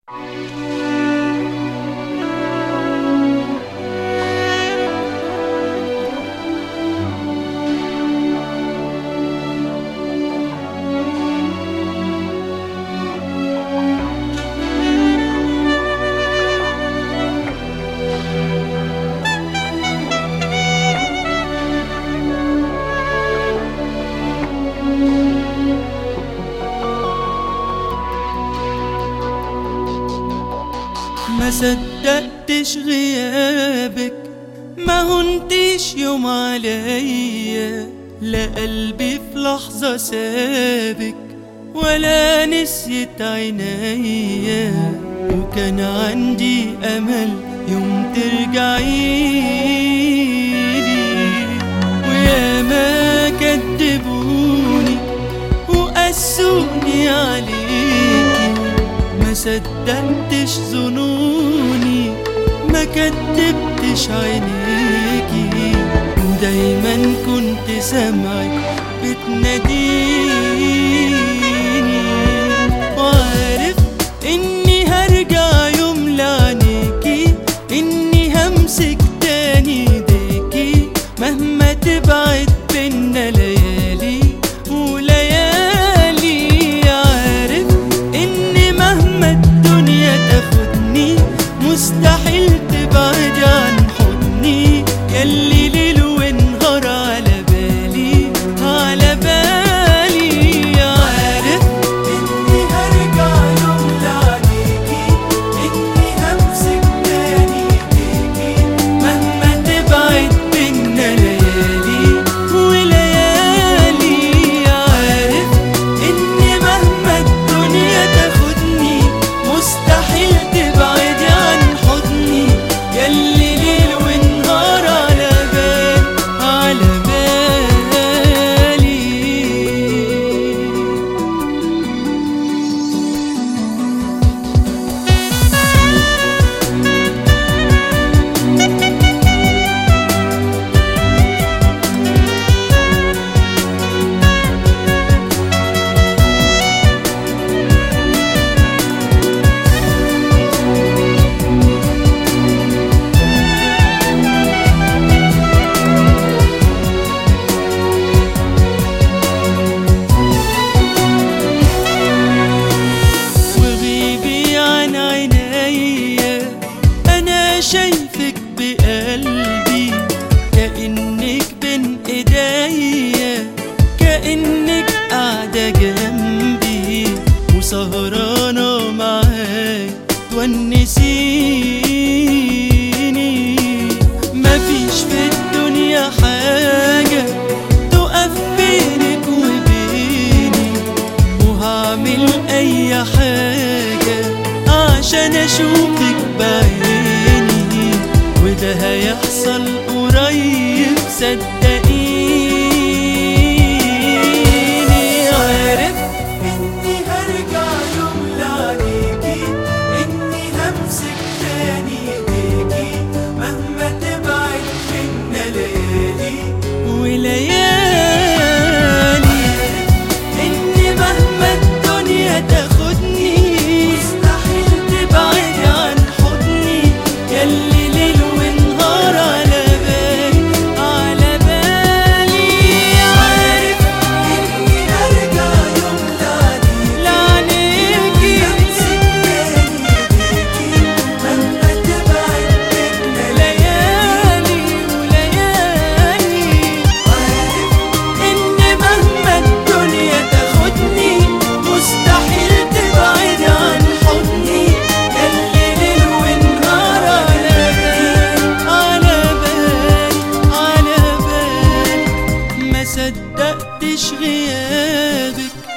ما صدقتش غيابك، ما هنتيش يوم عليا، لا قلبي في لحظة سابك ولا نسيت عينيا، وكان عندي أمل يوم ترجعيلي، ويا ما كدبوني وقسوني عليكي، ما صدقتش ظنوني، ما كدبتش عينيكي، ودايما كنت سامعك بتناديني، وعارف اني هرجع يوم لعنيكي، اني همسك تاني ايديكي مهما تبعد بينا ليالي وليالي، عارف اني مهما الدنيا تاخدني مستحيل تبعد عن حضني، ياللي ليل ونهار على بالي على بالي، عارف اني هرجع يوم لعنيكي، اني همسك تاني ايديكي مهما تبعد بينا ليالي وليالي، عارف اني مهما الدنيا تاخدني مستحيل تبعد عن حضني، ياللي ليل ونهار على بالي على بالي. وغيبي عن عينيا أنا شايفك بقلبي، كأنك بين إيديا، كأنك قاعدة جنبي وسهرانة معاي تونسيني، مفيش في الدنيا حاجة تقف بينك وبيني، وهعمل أي حاجة عشان أشوفك بعيني، وده هيحصل قريب صدقيني، عارف إني هرجع يوم لعنيكي، إني همسك تاني إيديكي مهما تبعد بينا ليالي وليالي، إني مهما الدنيا تاخدني مستحيل تبعد عن حضني، ياللي ليل ونهار على بالي على بالي، عارف إني هرجع يوم لعنيكي، همسك تاني إيديكي مهما تبعد بينا ليالي وليالي، عارف إني مهما الدنيا تاخدني مستحيل تبعد عن حضني، ياللي ليل ونهار على بالي على بالي على بالي، ما صدقتش غيابك،